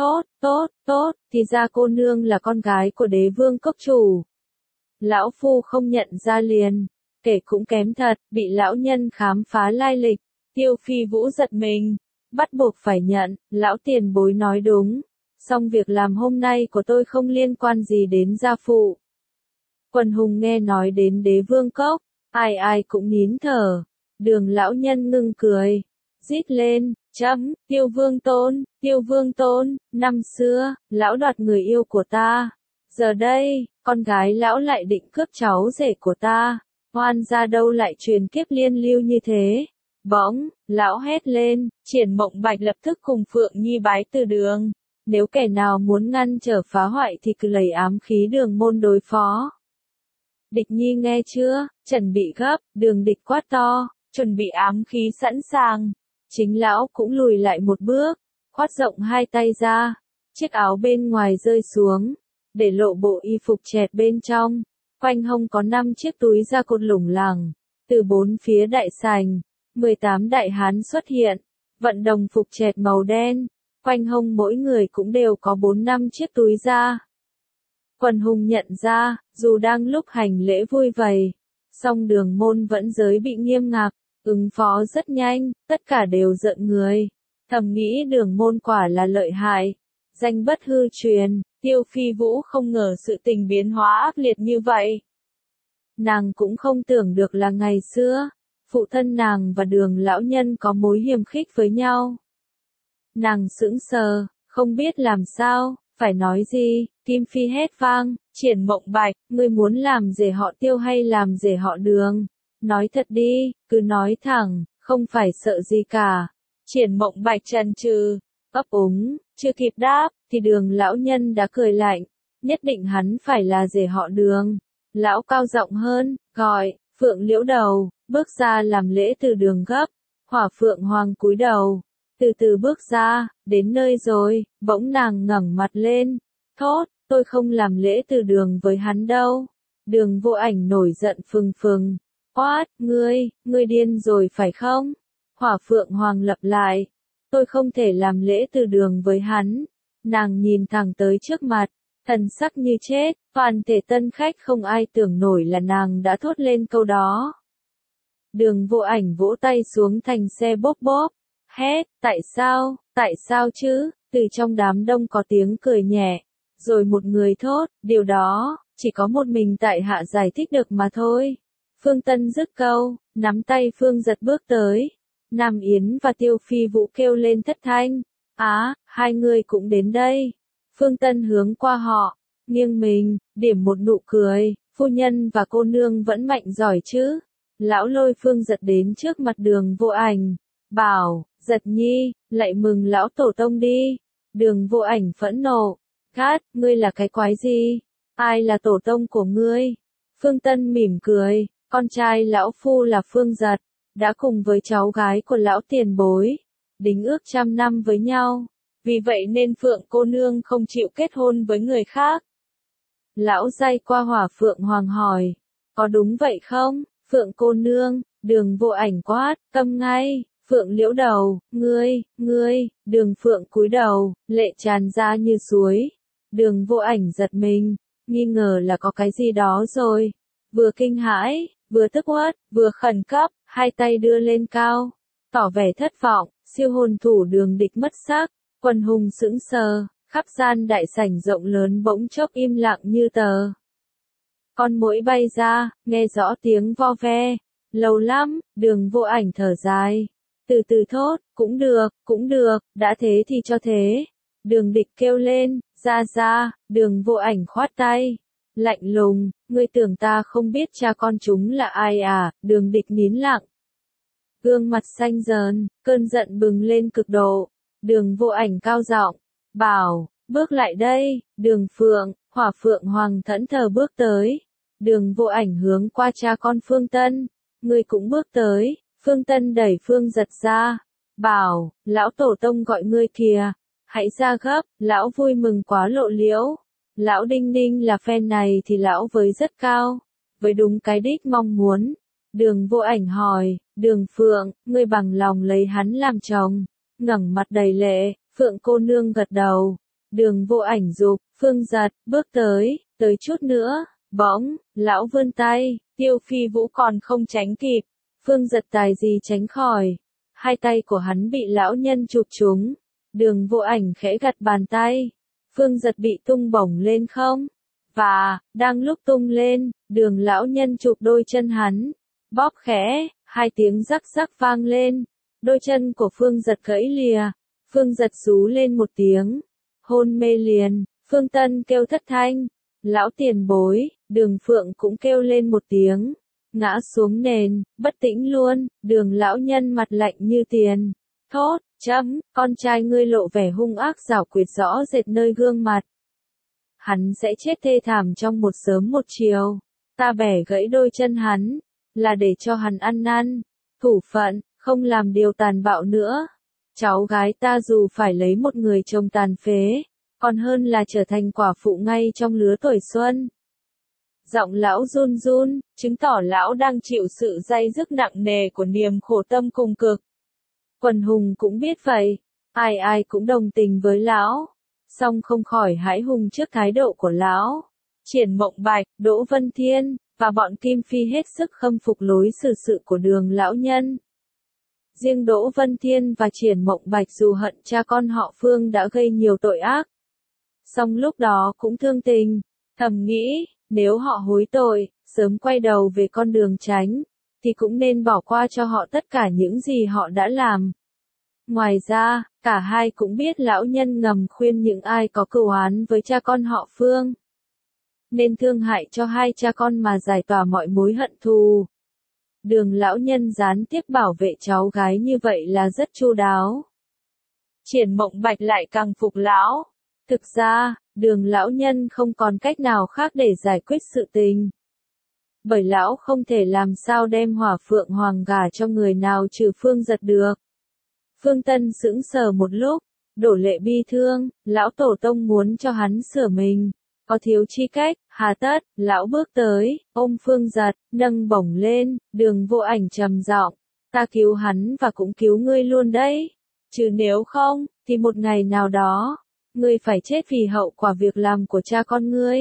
Tốt, thì ra cô nương là con gái của đế vương cốc chủ. Lão phu không nhận ra liền, kể cũng kém thật, bị lão nhân khám phá lai lịch. Tiêu Phi Vũ giật mình, bắt buộc phải nhận, lão tiền bối nói đúng, song việc làm hôm nay của tôi không liên quan gì đến gia phụ. Quần hùng nghe nói đến đế vương cốc, ai ai cũng nín thở. Đường lão nhân ngưng cười, rít lên, Tiêu Vương Tôn, năm xưa, lão đoạt người yêu của ta. Giờ đây, con gái lão lại định cướp cháu rể của ta, oan gia đâu lại truyền kiếp liên lưu như thế. Bỗng, lão hét lên, Triển Mộng Bạch lập tức cùng Phượng Nhi bái từ đường. Nếu kẻ nào muốn ngăn trở phá hoại thì cứ lấy ám khí đường môn đối phó. Địch Nhi nghe chưa, chuẩn bị gấp, Đường Địch quát to, chuẩn bị ám khí sẵn sàng. Chính lão cũng lùi lại một bước, khoát rộng hai tay ra, chiếc áo bên ngoài rơi xuống, để lộ bộ y phục chẹt bên trong, quanh hông có 5 chiếc túi da cột lủng lẳng, từ 4 phía đại sảnh, 18 đại hán xuất hiện, vận đồng phục chẹt màu đen, quanh hông mỗi người cũng đều có 4-5 chiếc túi da. Quần hùng nhận ra, dù đang lúc hành lễ vui vầy, song đường môn vẫn giới bị nghiêm ngặt, ứng phó rất nhanh, tất cả đều giận người, thầm nghĩ đường môn quả là lợi hại, danh bất hư truyền. Tiêu Phi Vũ không ngờ sự tình biến hóa ác liệt như vậy. Nàng cũng không tưởng được là ngày xưa, phụ thân nàng và Đường lão nhân có mối hiềm khích với nhau. Nàng sững sờ, không biết làm sao, phải nói gì, Kim Phi hét vang, Triển Mộng Bạch, ngươi muốn làm rể họ Tiêu hay làm rể họ Đường? Nói thật đi, cứ nói thẳng, không phải sợ gì cả. Triển Mộng Bạch chần chừ, ấp úng, chưa kịp đáp, thì Đường lão nhân đã cười lạnh, nhất định hắn phải là rể họ Đường. Lão cao giọng hơn, gọi, Phượng Liễu Đầu, bước ra làm lễ từ Đường gấp. Hỏa Phượng Hoàng cúi đầu, từ từ bước ra, đến nơi rồi, bỗng nàng ngẩng mặt lên, thốt, tôi không làm lễ từ Đường với hắn đâu. Đường Vô Ảnh nổi giận phừng phừng, quát, ngươi điên rồi phải không? Hỏa Phượng Hoàng lặp lại, tôi không thể làm lễ từ Đường với hắn. Nàng nhìn thẳng tới trước mặt, thần sắc như chết, toàn thể tân khách không ai tưởng nổi là nàng đã thốt lên câu đó. Đường Vô Ảnh vỗ tay xuống thành xe bốp bốp, hét, tại sao chứ, từ trong đám đông có tiếng cười nhẹ, rồi một người thốt, điều đó, chỉ có một mình tại hạ giải thích được mà thôi. Phương Tân dứt câu, nắm tay Phương Giật bước tới, Nam Yến và Tiêu Phi Vũ kêu lên thất thanh, hai người cũng đến đây. Phương Tân hướng qua họ, nghiêng mình, điểm một nụ cười, phu nhân và cô nương vẫn mạnh giỏi chứ. Lão lôi Phương Giật đến trước mặt Đường Vô Ảnh, bảo, Giật nhi, lạy mừng lão tổ tông đi. Đường Vô Ảnh phẫn nộ, Cát, ngươi là cái quái gì? Ai là tổ tông của ngươi? Phương Tân mỉm cười, con trai lão phu là Phương Giật, đã cùng với cháu gái của lão tiền bối, đính ước 100 năm với nhau, vì vậy nên Phượng cô nương không chịu kết hôn với người khác. Lão day qua Hỏa Phượng Hoàng hỏi, có đúng vậy không, Phượng cô nương? Đường Vô Ảnh quát, câm ngay. Phượng Liễu Đầu, ngươi, Đường Phượng cúi đầu, lệ tràn ra như suối. Đường Vô Ảnh giật mình, nghi ngờ là có cái gì đó rồi. Vừa kinh hãi, vừa tức uất, vừa khẩn cấp, hai tay đưa lên cao, tỏ vẻ thất vọng, siêu hồn thủ Đường Địch mất xác, quần hùng sững sờ, khắp gian đại sảnh rộng lớn bỗng chốc im lặng như tờ. Con muỗi bay ra, nghe rõ tiếng vo ve, lâu lắm, Đường Vô Ảnh thở dài. Từ từ thốt, cũng được, đã thế thì cho thế. Đường Địch kêu lên, ra, Đường Vô Ảnh khoát tay. Lạnh lùng, ngươi tưởng ta không biết cha con chúng là ai à? Đường Địch nín lặng. Gương mặt xanh dờn, cơn giận bừng lên cực độ. Đường Vô Ảnh cao giọng, bảo, bước lại đây. Đường Phượng, Hỏa Phượng Hoàng thẫn thờ bước tới. Đường Vô Ảnh hướng qua cha con Phương Tân, ngươi cũng bước tới. Phương Tân đẩy Phương Giật ra, bảo, lão tổ tông gọi ngươi kìa, hãy ra gấp, lão vui mừng quá lộ liễu. Lão đinh ninh là phen này thì lão với rất cao, với đúng cái đích mong muốn. Đường Vô Ảnh hỏi, Đường Phượng, ngươi bằng lòng lấy hắn làm chồng? Ngẩng mặt đầy lệ, Phượng cô nương gật đầu. Đường Vô Ảnh giục, Phương Giật, bước tới chút nữa, bỗng, lão vươn tay, Tiêu Phi Vũ còn không tránh kịp. Phương Giật tài gì tránh khỏi, hai tay của hắn bị lão nhân chụp trúng. Đường Vô Ảnh khẽ gật bàn tay, Phương Giật bị tung bổng lên không, và, đang lúc tung lên, Đường lão nhân chụp đôi chân hắn, bóp khẽ, hai tiếng rắc rắc vang lên, đôi chân của Phương Giật gãy lìa. Phương Giật rú lên một tiếng, hôn mê liền. Phương Tân kêu thất thanh, lão tiền bối. Đường Phượng cũng kêu lên một tiếng, ngã xuống nền, bất tĩnh luôn. Đường lão nhân mặt lạnh như tiền, thốt, con trai ngươi lộ vẻ hung ác giảo quyệt rõ rệt nơi gương mặt. Hắn sẽ chết thê thảm trong một sớm một chiều. Ta bẻ gãy đôi chân hắn, là để cho hắn ăn năn, thủ phận, không làm điều tàn bạo nữa. Cháu gái ta dù phải lấy một người chồng tàn phế, còn hơn là trở thành quả phụ ngay trong lứa tuổi xuân. Giọng lão run run, chứng tỏ lão đang chịu sự day dứt nặng nề của niềm khổ tâm cùng cực. Quần hùng cũng biết vậy, ai cũng đồng tình với lão, song không khỏi hãi hùng trước thái độ của lão. Triển Mộng Bạch, Đỗ Vân Thiên, và bọn Kim Phi hết sức khâm phục lối xử sự của Đường lão nhân. Riêng Đỗ Vân Thiên và Triển Mộng Bạch dù hận cha con họ Phương đã gây nhiều tội ác, song lúc đó cũng thương tình, thầm nghĩ, nếu họ hối tội, sớm quay đầu về con đường chánh, thì cũng nên bỏ qua cho họ tất cả những gì họ đã làm. Ngoài ra, cả hai cũng biết lão nhân ngầm khuyên những ai có cừu oán với cha con họ Phương nên thương hại cho hai cha con mà giải tỏa mọi mối hận thù. Đường lão nhân gián tiếp bảo vệ cháu gái như vậy là rất chu đáo. Triển Mộng Bạch lại càng phục lão. Thực ra, đường lão nhân không còn cách nào khác để giải quyết sự tình. Bởi lão không thể làm sao đem Hỏa Phượng Hoàng gả cho người nào trừ Phương Giật được. Phương Tân sững sờ một lúc, đổ lệ bi thương, lão tổ tông muốn cho hắn sửa mình. Có thiếu chi cách, hà tất, lão bước tới, ôm Phương Giật, nâng bổng lên, Đường Vô Ảnh trầm giọng, ta cứu hắn và cũng cứu ngươi luôn đấy. Chứ nếu không, thì một ngày nào đó, ngươi phải chết vì hậu quả việc làm của cha con ngươi.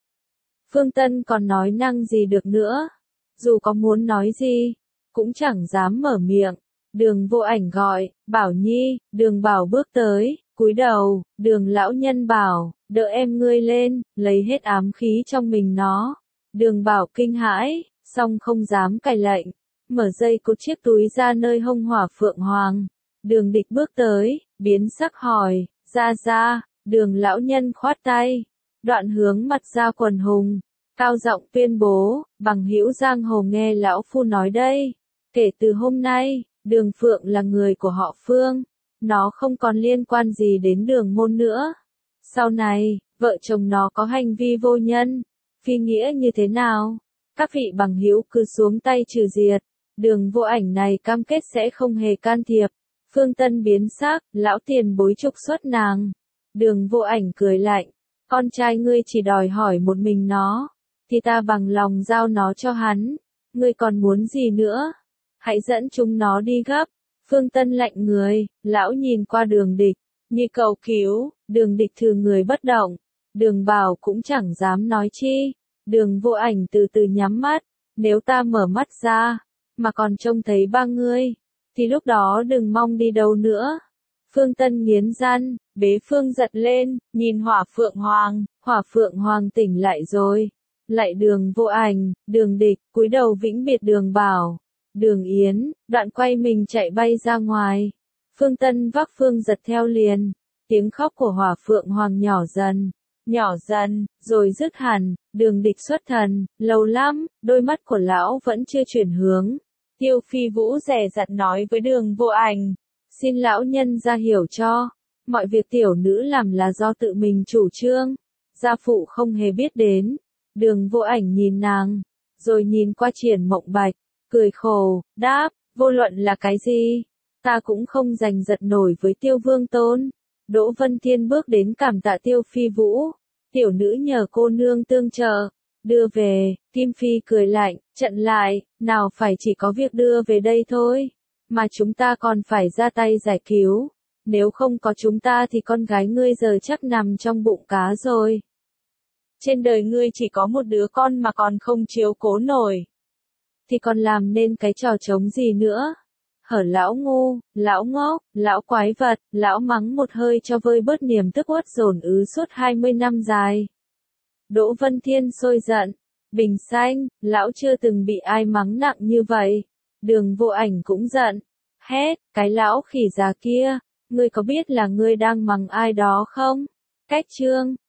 Phương Tân còn nói năng gì được nữa, dù có muốn nói gì, cũng chẳng dám mở miệng. Đường Vô Ảnh gọi, Bảo Nhi, Đường Bảo bước tới, cúi đầu, Đường lão nhân bảo, đỡ em ngươi lên, lấy hết ám khí trong mình nó. Đường Bảo kinh hãi, song không dám cai lệnh, mở dây cột chiếc túi ra nơi hông Hỏa Phượng Hoàng. Đường Địch bước tới, biến sắc hỏi, ra, Đường lão nhân khoát tay, đoạn hướng mặt ra quần hùng, cao giọng tuyên bố, bằng hữu giang hồ nghe lão phu nói đây, kể từ hôm nay, Đường Phượng là người của họ Phương, nó không còn liên quan gì đến Đường môn nữa. Sau này, vợ chồng nó có hành vi vô nhân, phi nghĩa như thế nào, các vị bằng hữu cứ xuống tay trừ diệt. Đường Vô Ảnh này cam kết sẽ không hề can thiệp. Phương Tân biến sắc, lão tiền bối trục xuất nàng. Đường Vô Ảnh cười lạnh, con trai ngươi chỉ đòi hỏi một mình nó, thì ta bằng lòng giao nó cho hắn. Ngươi còn muốn gì nữa? Hãy dẫn chúng nó đi gấp. Phương Tân lạnh người, lão nhìn qua Đường Địch, như cầu cứu. Đường Địch thừ người bất động. Đường Bảo cũng chẳng dám nói chi. Đường Vô Ảnh từ từ nhắm mắt, nếu ta mở mắt ra, mà còn trông thấy ba ngươi, thì lúc đó đừng mong đi đâu nữa. Phương Tân nghiến răng, bế Phương Giật lên, nhìn Hỏa Phượng Hoàng tỉnh lại rồi. Lại Đường Vô Ảnh, Đường Địch, cúi đầu vĩnh biệt Đường Bảo. Đường Yến, đoạn quay mình chạy bay ra ngoài. Phương Tân vác Phương Giật theo liền. Tiếng khóc của Hỏa Phượng Hoàng nhỏ dần, rồi dứt hẳn. Đường Địch xuất thần, lâu lắm, đôi mắt của lão vẫn chưa chuyển hướng. Tiêu Phi Vũ dè dặt nói với Đường Vô Ảnh, xin lão nhân ra hiểu cho, mọi việc tiểu nữ làm là do tự mình chủ trương, gia phụ không hề biết đến. Đường Vô Ảnh nhìn nàng, rồi nhìn qua Triển Mộng Bạch, cười khổ, đáp, vô luận là cái gì, ta cũng không giành giật nổi với Tiêu Vương Tôn. Đỗ Vân Thiên bước đến cảm tạ Tiêu Phi Vũ, tiểu nữ nhờ cô nương tương trợ, đưa về. Kim Phi cười lạnh, chặn lại, nào phải chỉ có việc đưa về đây thôi, mà chúng ta còn phải ra tay giải cứu, nếu không có chúng ta thì con gái ngươi giờ chắc nằm trong bụng cá rồi. Trên đời ngươi chỉ có một đứa con mà còn không chiếu cố nổi, thì còn làm nên cái trò trống gì nữa? Hở lão ngu, lão ngốc, lão quái vật, lão mắng một hơi cho vơi bớt niềm tức uất dồn ứ suốt 20 năm dài. Đỗ Vân Thiên sôi giận, bình xanh, lão chưa từng bị ai mắng nặng như vậy. Đường Vô Ảnh cũng giận, hét, cái lão khỉ già kia, ngươi có biết là ngươi đang mắng ai đó không? Cách chương